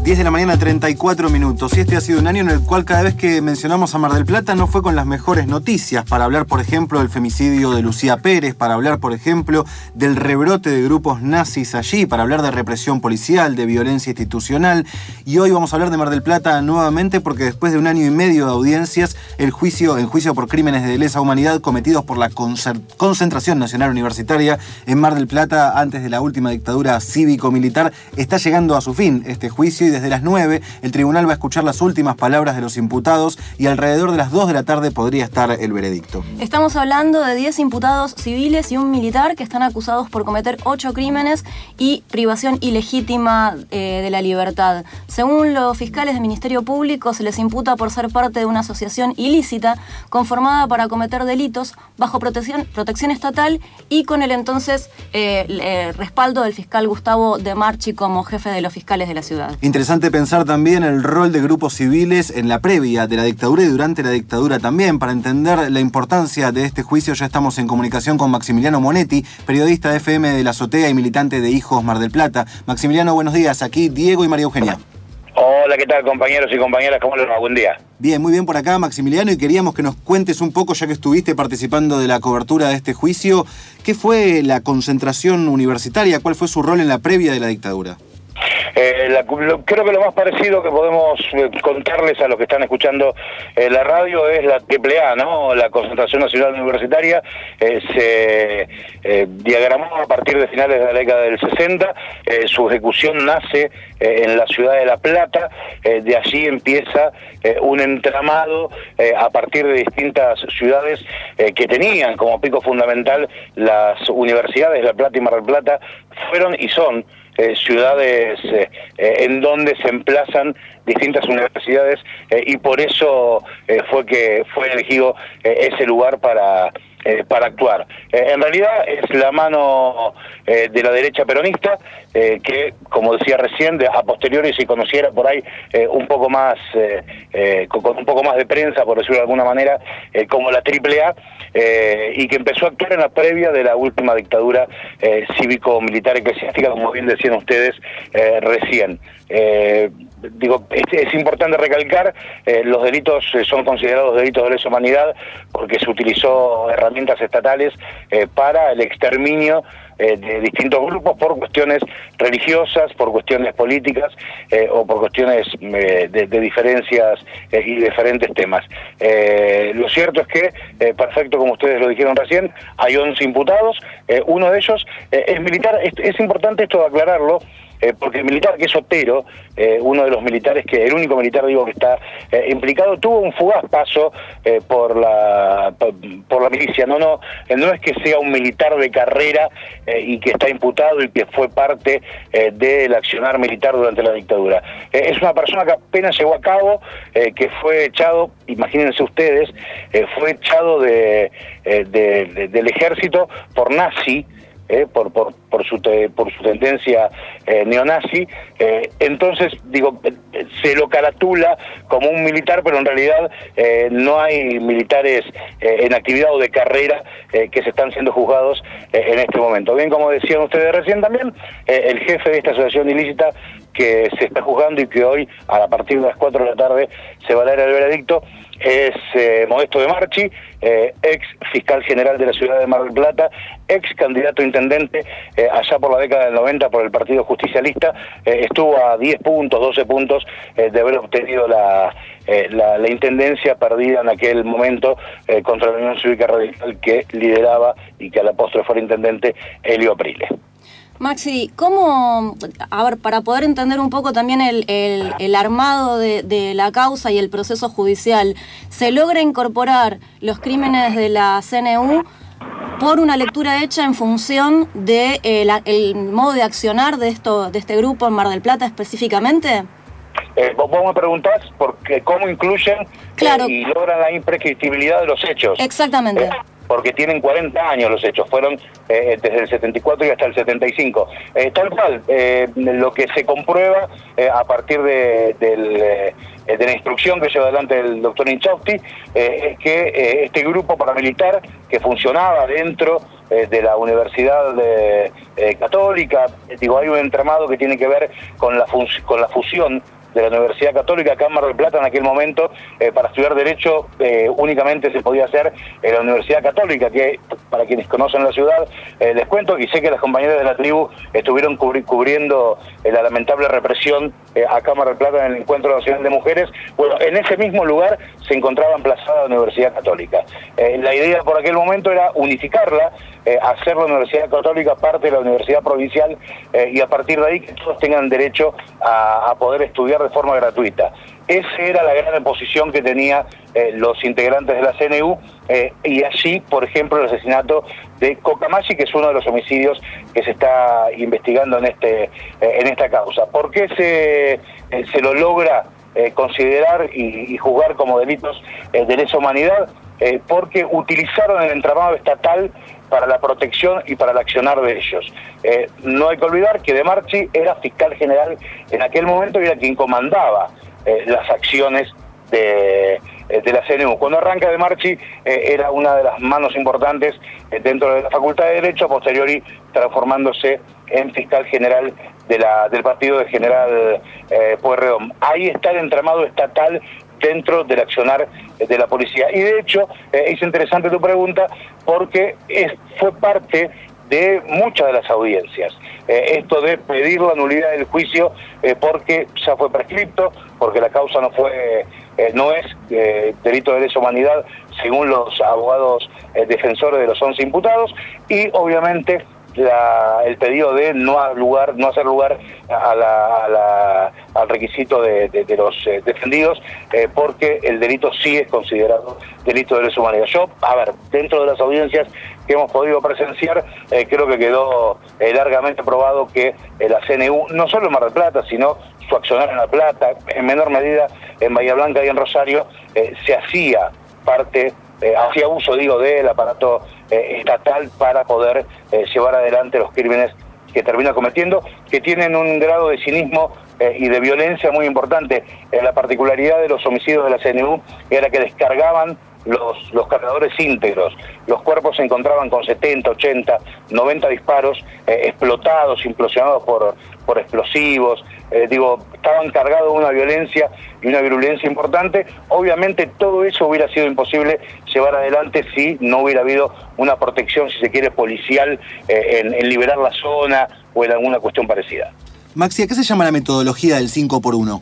10 de la mañana, 34 minutos. Y este ha sido un año en el cual cada vez que mencionamos a Mar del Plata no fue con las mejores noticias. Para hablar, por ejemplo, del femicidio de Lucía Pérez, para hablar, por ejemplo, del rebrote de grupos nazis allí, para hablar de represión policial, de violencia institucional. Y hoy vamos a hablar de Mar del Plata nuevamente porque después de un año y medio de audiencias, el juicio por crímenes de lesa humanidad cometidos por la Concentración Nacional Universitaria en Mar del Plata antes de la última dictadura cívico-militar está llegando a su fin. Este juicio, y desde las 9 el tribunal va a escuchar las últimas palabras de los imputados y alrededor de las 2 de la tarde podría estar el veredicto. Estamos hablando de 10 imputados civiles y un militar que están acusados por cometer 8 crímenes y privación ilegítima de la libertad. Según los fiscales del Ministerio Público, se les imputa por ser parte de una asociación ilícita conformada para cometer delitos bajo protección estatal y con el entonces respaldo del fiscal Gustavo De Marchi como jefe de los fiscales de la ciudad. Interesante pensar también el rol de grupos civiles en la previa de la dictadura y durante la dictadura también. Para entender la importancia de este juicio ya estamos en comunicación con Maximiliano Monetti, periodista de FM de La Azotea y militante de Hijos Mar del Plata. Maximiliano, buenos días. Aquí Diego y María Eugenia. Hola, ¿qué tal, compañeros y compañeras? ¿Cómo les va? Buen día. Bien, muy bien por acá, Maximiliano, y queríamos que nos cuentes un poco, ya que estuviste participando de la cobertura de este juicio, ¿qué fue la concentración universitaria? ¿Cuál fue su rol en la previa de la dictadura? Creo que lo más parecido que podemos contarles a los que están escuchando la radio es la AAA, ¿no? La Concentración Nacional Universitaria se diagramó a partir de finales de la década del 60, su ejecución nace en la ciudad de La Plata, de allí empieza un entramado a partir de distintas ciudades que tenían como pico fundamental las universidades de La Plata y Mar del Plata, fueron y son ciudades en donde se emplazan distintas universidades y por eso fue elegido ese lugar para actuar. En realidad es la mano de la derecha peronista que, como decía recién, a posteriori si conociera por ahí un poco más, con un poco más de prensa, por decirlo de alguna manera, como la AAA, y que empezó a actuar en la previa de la última dictadura cívico-militar eclesiástica, como bien decían ustedes recién. Es importante recalcar, los delitos son considerados delitos de lesa humanidad porque se utilizó herramientas estatales para el exterminio de distintos grupos por cuestiones religiosas, por cuestiones políticas o por cuestiones de diferencias y diferentes temas. Lo cierto es que, perfecto como ustedes lo dijeron recién, hay 11 imputados, uno de ellos es militar. Es importante esto de aclararlo, porque el militar que es Otero, uno de los militares el único militar que está implicado, tuvo un fugaz paso por la milicia. No es que sea un militar de carrera y que está imputado y que fue parte del accionar militar durante la dictadura. Es una persona que apenas llegó a cabo, que fue echado, imagínense ustedes, fue echado del ejército por nazi, por su tendencia neonazi. Entonces se lo caratula como un militar, pero en realidad no hay militares en actividad o de carrera que se están siendo juzgados en este momento. Bien, como decían ustedes recién también, el jefe de esta asociación ilícita que se está juzgando y que hoy a partir de las 4 de la tarde se va a dar el veredicto es Modesto De Marchi, ex fiscal general de la ciudad de Mar del Plata, ex candidato a intendente allá por la década del 90 por el Partido Justicialista. Estuvo a 10 puntos, 12 puntos de haber obtenido la intendencia perdida en aquel momento contra la Unión Cívica Radical que lideraba y que a la postre fue el intendente Elio Aprile. Maxi, para poder entender un poco también el armado de la causa y el proceso judicial, ¿se logra incorporar los crímenes de la CNU por una lectura hecha en función de el modo de accionar de este grupo en Mar del Plata específicamente? Vos me preguntás cómo incluyen y logran la imprescriptibilidad de los hechos. Exactamente. Porque tienen 40 años los hechos, fueron desde el 74 y hasta el 75. Tal cual, lo que se comprueba a partir de la instrucción que lleva adelante el doctor Inchausti es que este grupo paramilitar que funcionaba dentro de la Universidad Católica, hay un entramado que tiene que ver con la fusión de la Universidad Católica acá en Mar del Plata en aquel momento. Para estudiar Derecho únicamente se podía hacer en la Universidad Católica, que para quienes conocen la ciudad, les cuento, y sé que las compañeras de la tribu estuvieron cubriendo la lamentable represión acá en Mar del Plata en el Encuentro Nacional de Mujeres. Bueno, en ese mismo lugar se encontraba emplazada la Universidad Católica. La idea por aquel momento era unificarla, hacer la Universidad Católica parte de la Universidad Provincial y a partir de ahí que todos tengan derecho a poder estudiar de forma gratuita. Esa era la gran posición que tenían los integrantes de la CNU y allí, por ejemplo, el asesinato de Cocamachi, que es uno de los homicidios que se está investigando en esta causa. ¿Por qué se lo logra considerar y juzgar como delitos de lesa humanidad? Porque utilizaron el entramado estatal para la protección y para el accionar de ellos. No hay que olvidar que De Marchi era fiscal general en aquel momento y era quien comandaba las acciones de la CNU. Cuando arranca De Marchi era una de las manos importantes dentro de la Facultad de Derecho, a posteriori transformándose en fiscal general del partido de General Pueyrredón. Ahí está el entramado estatal dentro del accionar de la policía. Y de hecho, es interesante tu pregunta, porque fue parte de muchas de las audiencias. Esto de pedir la nulidad del juicio porque ya fue prescripto, porque la causa no es delito de lesa humanidad según los abogados defensores de los 11 imputados, y obviamente el pedido de no hacer lugar al requisito de los defendidos, porque el delito sí es considerado delito de lesa humanidad. Dentro de las audiencias que hemos podido presenciar, creo que quedó largamente probado que la CNU, no solo en Mar del Plata, sino su accionar en La Plata, en menor medida en Bahía Blanca y en Rosario, se hacía uso del aparato estatal para poder llevar adelante los crímenes que termina cometiendo, que tienen un grado de cinismo y de violencia muy importante. La particularidad de los homicidios de la CNU era que descargaban los cargadores íntegros. Los cuerpos se encontraban con 70, 80, 90 disparos explotados, implosionados por explosivos. Estaban cargados de una violencia y una virulencia importante. Obviamente todo eso hubiera sido imposible llevar adelante si no hubiera habido una protección, si se quiere, policial en liberar la zona o en alguna cuestión parecida. Maxi, ¿a qué se llama la metodología del 5x1?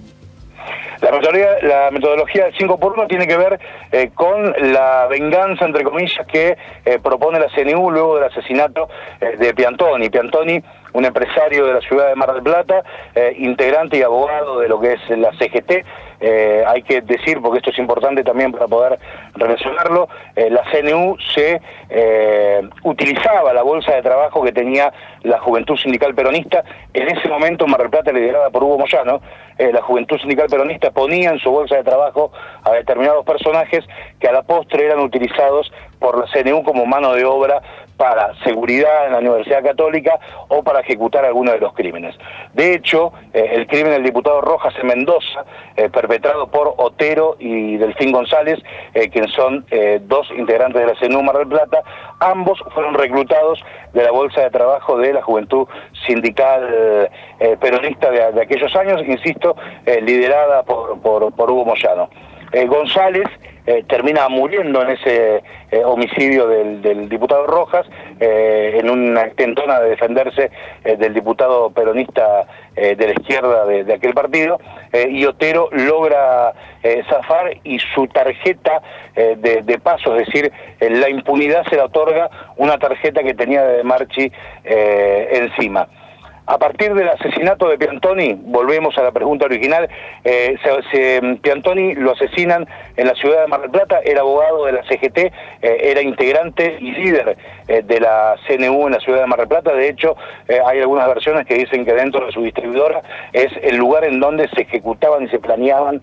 La metodología del 5x1 tiene que ver con la venganza, entre comillas, que propone la CNU luego del asesinato de Piantoni. Piantoni, un empresario de la ciudad de Mar del Plata, integrante y abogado de lo que es la CGT. Hay que decir, porque esto es importante también para poder relacionarlo, la CNU se utilizaba la bolsa de trabajo que tenía la Juventud Sindical Peronista. En ese momento, en Mar del Plata, liderada por Hugo Moyano, la Juventud Sindical Peronista ponía en su bolsa de trabajo a determinados personajes que a la postre eran utilizados por la CNU como mano de obra para seguridad en la Universidad Católica o para ejecutar alguno de los crímenes. De hecho, el crimen del diputado Rojas en Mendoza, perpetrado por Otero y Delfín González, quienes son dos integrantes de la CNU Mar del Plata, ambos fueron reclutados de la bolsa de trabajo de la Juventud Sindical Peronista de aquellos años, insisto, liderada por Hugo Moyano. González termina muriendo en ese homicidio del diputado Rojas, en una intentona de defenderse del diputado peronista de la izquierda de aquel partido, y Otero logra zafar, y su tarjeta de paso, es decir, la impunidad se la otorga una tarjeta que tenía de Marchi encima. A partir del asesinato de Piantoni, volvemos a la pregunta original, Piantoni lo asesinan en la ciudad de Mar del Plata, era abogado de la CGT, era integrante y líder de la CNU en la ciudad de Mar del Plata. De hecho, hay algunas versiones que dicen que dentro de su distribuidora es el lugar en donde se ejecutaban y se planeaban,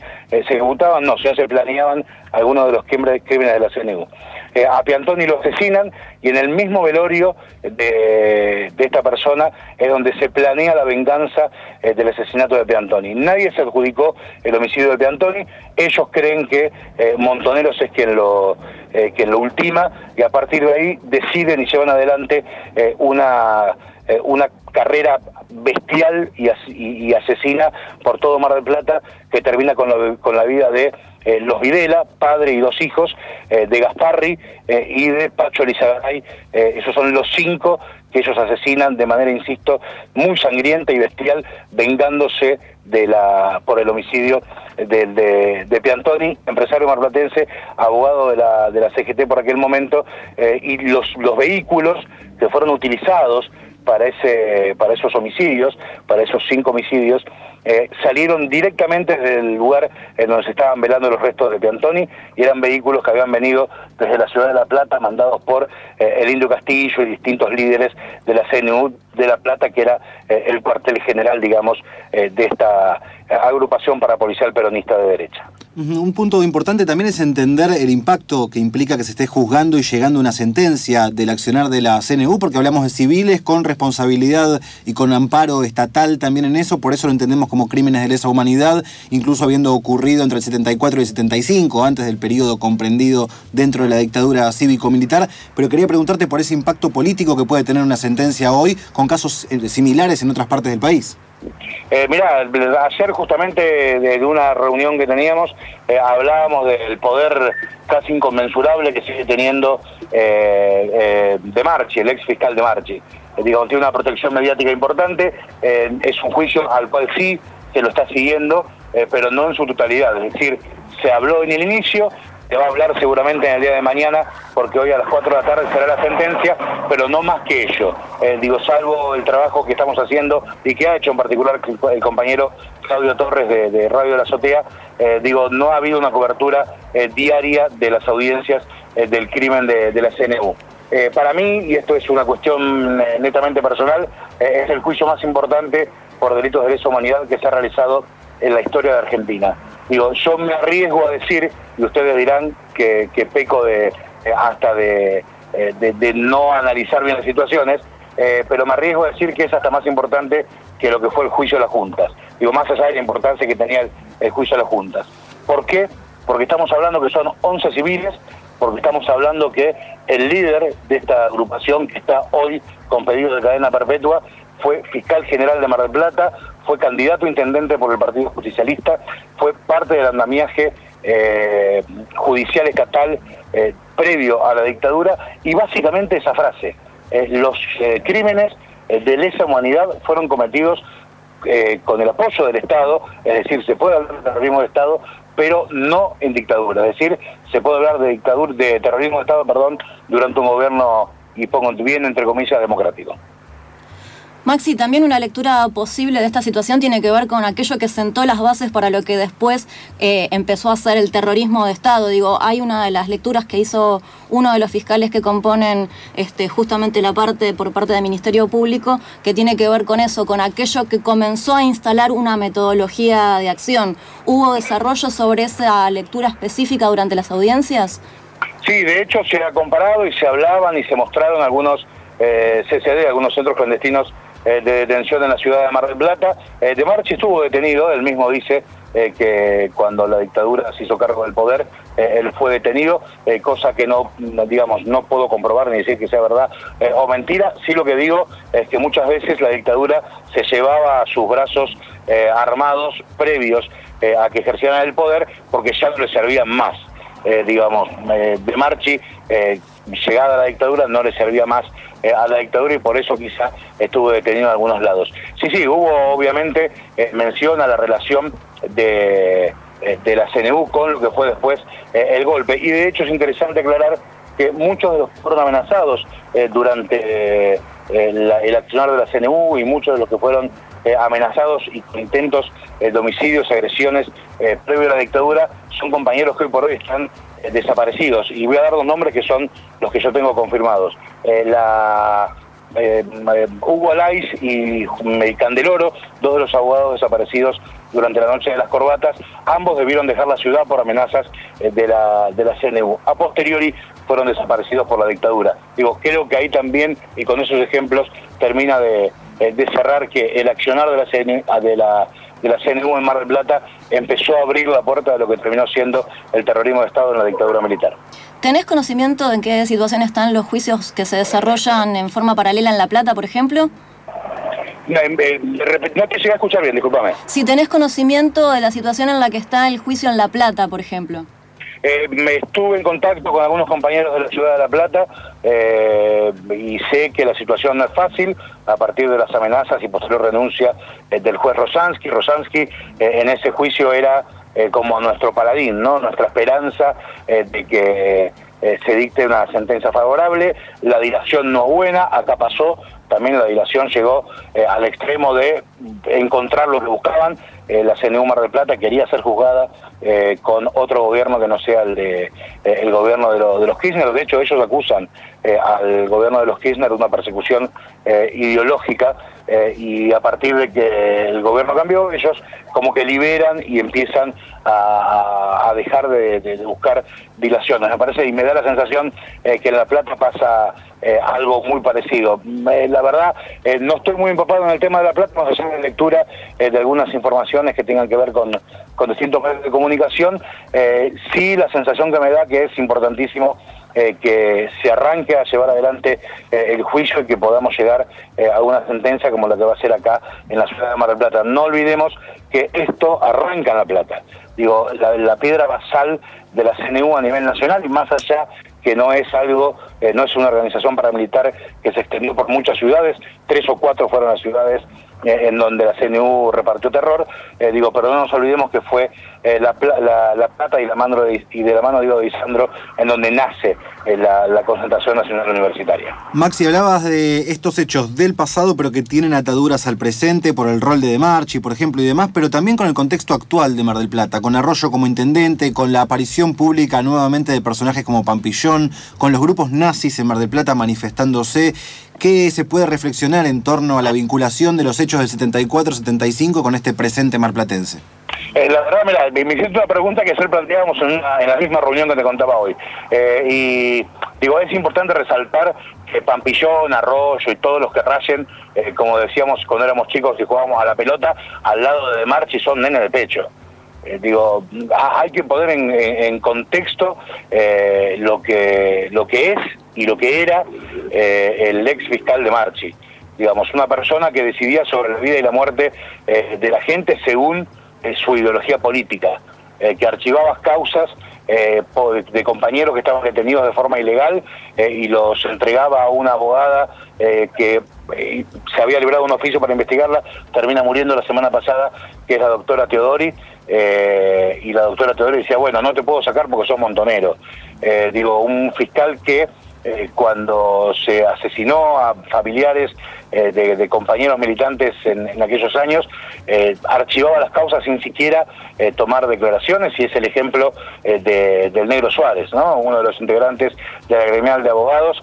se planeaban algunos de los crímenes de la CNU. A Piantoni lo asesinan, y en el mismo velorio de esta persona es donde se planea la venganza del asesinato de Piantoni. Nadie se adjudicó el homicidio de Piantoni. Ellos creen que Montoneros es quien lo ultima, y a partir de ahí deciden y llevan adelante una carrera bestial y asesina por todo Mar del Plata, que termina con la vida de los Videla, padre y 2 hijos, de Gasparri y de Pacho Elizagaray. Esos son los 5 que ellos asesinan de manera, insisto, muy sangrienta y bestial, vengándose por el homicidio de Piantoni, empresario marplatense, abogado de la CGT por aquel momento, y los vehículos que fueron utilizados para esos homicidios, para esos 5 homicidios, salieron directamente del lugar en donde se estaban velando los restos de Piantoni, y eran vehículos que habían venido desde la ciudad de La Plata, mandados por el Indio Castillo y distintos líderes de la CNU de La Plata, que era el cuartel general, digamos, de esta agrupación parapolicial peronista de derecha. Un punto importante también es entender el impacto que implica que se esté juzgando y llegando a una sentencia del accionar de la CNU, porque hablamos de civiles con responsabilidad y con amparo estatal también en eso, por eso lo entendemos como crímenes de lesa humanidad, incluso habiendo ocurrido entre el 74 y el 75, antes del periodo comprendido dentro de la dictadura cívico-militar, pero quería preguntarte por ese impacto político que puede tener una sentencia hoy con casos similares en otras partes del país. Mirá, ayer justamente de una reunión que teníamos, hablábamos del poder casi inconmensurable que sigue teniendo De Marchi, el ex fiscal De Marchi. Digo, tiene una protección mediática importante, es un juicio al cual sí se lo está siguiendo, pero no en su totalidad, es decir, se habló en el inicio, se va a hablar seguramente en el día de mañana, porque hoy a las 4 de la tarde será la sentencia, pero no más que ello. Salvo el trabajo que estamos haciendo y que ha hecho en particular el compañero Claudio Torres de Radio de la Azotea, no ha habido una cobertura diaria de las audiencias del crimen de la CNU. Para mí, y esto es una cuestión netamente personal, es el juicio más importante por delitos de lesa humanidad que se ha realizado en la historia de Argentina. Yo me arriesgo a decir, y ustedes dirán que peco de no analizar bien las situaciones, pero me arriesgo a decir que es hasta más importante que lo que fue el juicio de las juntas. Más allá de la importancia que tenía el juicio de las juntas. ¿Por qué? Porque estamos hablando que son 11 civiles, porque estamos hablando que el líder de esta agrupación, que está hoy con pedido de cadena perpetua, fue fiscal general de Mar del Plata, fue candidato a intendente por el Partido Justicialista, fue parte del andamiaje judicial estatal previo a la dictadura, y básicamente esa frase, los crímenes de lesa humanidad fueron cometidos con el apoyo del Estado, es decir, se puede hablar de terrorismo de Estado, pero no en dictadura, es decir, se puede hablar de terrorismo de Estado, durante un gobierno, y pongo bien entre comillas, democrático. Maxi, también una lectura posible de esta situación tiene que ver con aquello que sentó las bases para lo que después empezó a ser el terrorismo de Estado. Hay una de las lecturas que hizo uno de los fiscales que componen justamente por parte del Ministerio Público, que tiene que ver con eso, con aquello que comenzó a instalar una metodología de acción. ¿Hubo desarrollo sobre esa lectura específica durante las audiencias? Sí, de hecho se ha comparado y se hablaban y se mostraron algunos CCD, algunos centros clandestinos de detención en la ciudad de Mar del Plata. De Marchi estuvo detenido, él mismo dice que cuando la dictadura se hizo cargo del poder, él fue detenido, cosa que no puedo comprobar ni decir que sea verdad o mentira. Sí, lo que digo es que muchas veces la dictadura se llevaba a sus brazos armados previos a que ejercieran el poder, porque ya no le servían más. De Marchi, llegada a la dictadura, no le servía más a la dictadura, y por eso quizá estuvo detenido en algunos lados. Sí, hubo obviamente mención a la relación de la CNU con lo que fue después el golpe, y de hecho es interesante aclarar que muchos de los que fueron amenazados durante el accionar de la CNU, y muchos de los que fueron amenazados y con intentos de homicidios, agresiones previo a la dictadura, son compañeros que hoy por hoy están desaparecidos, y voy a dar 2 nombres que son los que yo tengo confirmados. Hugo Alaiz y Candeloro, 2 de los abogados desaparecidos durante la noche de las corbatas, ambos debieron dejar la ciudad por amenazas de la CNU. A posteriori fueron desaparecidos por la dictadura. Creo que ahí también, y con esos ejemplos, termina de cerrar que el accionar de la CNU en Mar del Plata empezó a abrir la puerta de lo que terminó siendo el terrorismo de Estado en la dictadura militar. ¿Tenés conocimiento de en qué situación están los juicios que se desarrollan en forma paralela en La Plata, por ejemplo? No te llegué a escuchar bien, discúlpame. Si tenés conocimiento de la situación en la que está el juicio en La Plata, por ejemplo. Me estuve en contacto con algunos compañeros de la ciudad de La Plata y sé que la situación no es fácil a partir de las amenazas y posterior renuncia del juez Rosansky. Rosansky en ese juicio era como nuestro paladín, ¿no? Nuestra esperanza de que se dicte una sentencia favorable. La dilación no es buena, acá pasó, también la dilación llegó al extremo de encontrar lo que buscaban. La CNU Mar del Plata quería ser juzgada con otro gobierno que no sea el gobierno de los Kirchner. De hecho, ellos acusan al gobierno de los Kirchner de una persecución ideológica y a partir de que el gobierno cambió, ellos como que liberan y empiezan a dejar de buscar dilaciones. Me parece y me da la sensación que en La Plata pasa algo muy parecido. La verdad, no estoy muy empapado en el tema de La Plata, más allá de lectura de algunas informaciones que tengan que ver con distintos medios de comunicación. Sí, la sensación que me da que es importantísimo que se arranque a llevar adelante el juicio y que podamos llegar a una sentencia como la que va a ser acá en la ciudad de Mar del Plata. No olvidemos que esto arranca en La Plata. Digo, la piedra basal de la CNU a nivel nacional y más allá que no es algo, no es una organización paramilitar que se extendió por muchas ciudades, 3 o 4 fueron las ciudades en donde la CNU repartió terror, pero no nos olvidemos que fue la Plata y de la mano de Isandro en donde nace la Concentración Nacional Universitaria. Maxi, hablabas de estos hechos del pasado, pero que tienen ataduras al presente por el rol de Marchi, por ejemplo, y demás, pero también con el contexto actual de Mar del Plata, con Arroyo como intendente, con la aparición pública nuevamente de personajes como Pampillón, con los grupos nazis en Mar del Plata manifestándose. ¿Qué se puede reflexionar en torno a la vinculación de los hechos del 74-75 con este presente marplatense? La verdad, mira, me hiciste una pregunta que ayer planteábamos en la misma reunión que te contaba hoy. Y digo, es importante resaltar que Pampillón, Arroyo y todos los que rayen, como decíamos cuando éramos chicos y jugábamos a la pelota, al lado de Marchi son nenes de pecho. Hay que poner en contexto lo que es y lo que era el ex fiscal de Marchi. Digamos, una persona que decidía sobre la vida y la muerte de la gente según su ideología política, que archivaba causas de compañeros que estaban detenidos de forma ilegal y los entregaba a una abogada que se había librado un oficio para investigarla, termina muriendo la semana pasada, que es la doctora Teodori, y la doctora Teodori decía, bueno, no te puedo sacar porque sos montonero. Un fiscal que cuando se asesinó a familiares de compañeros militantes en aquellos años, archivaba las causas sin siquiera tomar declaraciones, y es el ejemplo del Negro Suárez, ¿no? Uno de los integrantes de la gremial de abogados.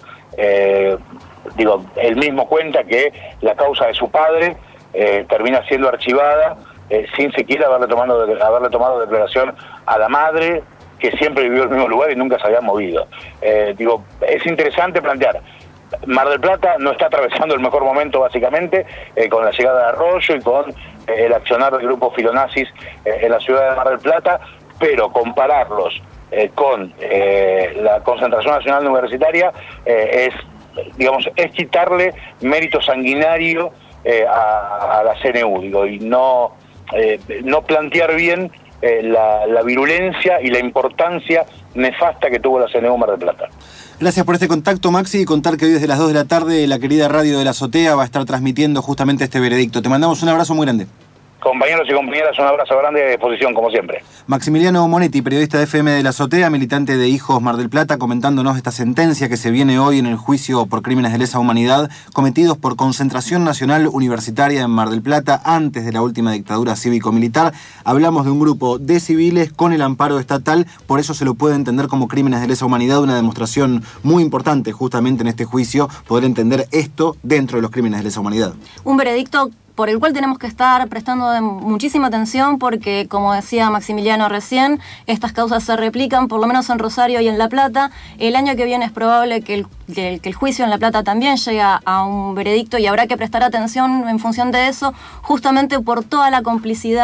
Él mismo cuenta que la causa de su padre termina siendo archivada sin siquiera haberle tomado declaración a la madre, que siempre vivió en el mismo lugar y nunca se había movido. Es interesante plantear. Mar del Plata no está atravesando el mejor momento, básicamente, con la llegada de Arroyo y con el accionar del grupo filonazis en la ciudad de Mar del Plata, pero compararlos con la Concentración Nacional Universitaria es quitarle mérito sanguinario a la CNU, y no plantear bien la virulencia y la importancia nefasta que tuvo la CNU Mar del Plata. Gracias por este contacto, Maxi, y contar que hoy desde las 2 de la tarde la querida radio de La Azotea va a estar transmitiendo justamente este veredicto. Te mandamos un abrazo muy grande. Compañeros y compañeras, un abrazo grande y a disposición, como siempre. Maximiliano Monetti, periodista de FM de La Azotea, militante de Hijos Mar del Plata, comentándonos esta sentencia que se viene hoy en el juicio por crímenes de lesa humanidad cometidos por Concentración Nacional Universitaria en Mar del Plata antes de la última dictadura cívico-militar. Hablamos de un grupo de civiles con el amparo estatal, por eso se lo puede entender como crímenes de lesa humanidad, una demostración muy importante justamente en este juicio, poder entender esto dentro de los crímenes de lesa humanidad. Un veredicto por el cual tenemos que estar prestando muchísima atención porque, como decía Maximiliano recién, estas causas se replican, por lo menos en Rosario y en La Plata. El año que viene es probable que el juicio en La Plata también llegue a un veredicto y habrá que prestar atención en función de eso, justamente por toda la complicidad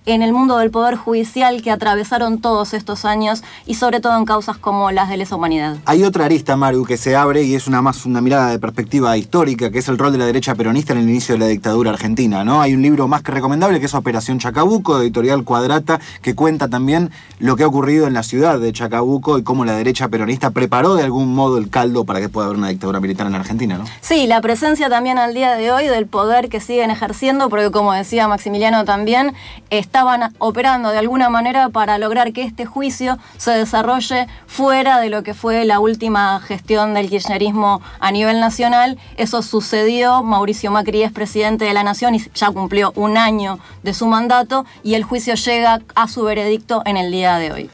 en el mundo del poder judicial que atravesaron todos estos años y sobre todo en causas como las de lesa humanidad. Hay otra arista, Maru, que se abre y es una mirada de perspectiva histórica, que es el rol de la derecha peronista en el inicio de la dictadura argentina, ¿no? Hay un libro más que recomendable que es Operación Chacabuco, de Editorial Cuadrata, que cuenta también lo que ha ocurrido en la ciudad de Chacabuco y cómo la derecha peronista preparó de algún modo el caldo para que pueda haber una dictadura militar en la Argentina, ¿no? Sí, la presencia también al día de hoy del poder que siguen ejerciendo, porque como decía Maximiliano también, estaban operando de alguna manera para lograr que este juicio se desarrolle fuera de lo que fue la última gestión del kirchnerismo a nivel nacional. Eso sucedió, Mauricio Macri es presidente de la Nación y ya cumplió un año de su mandato y el juicio llega a su veredicto en el día de hoy.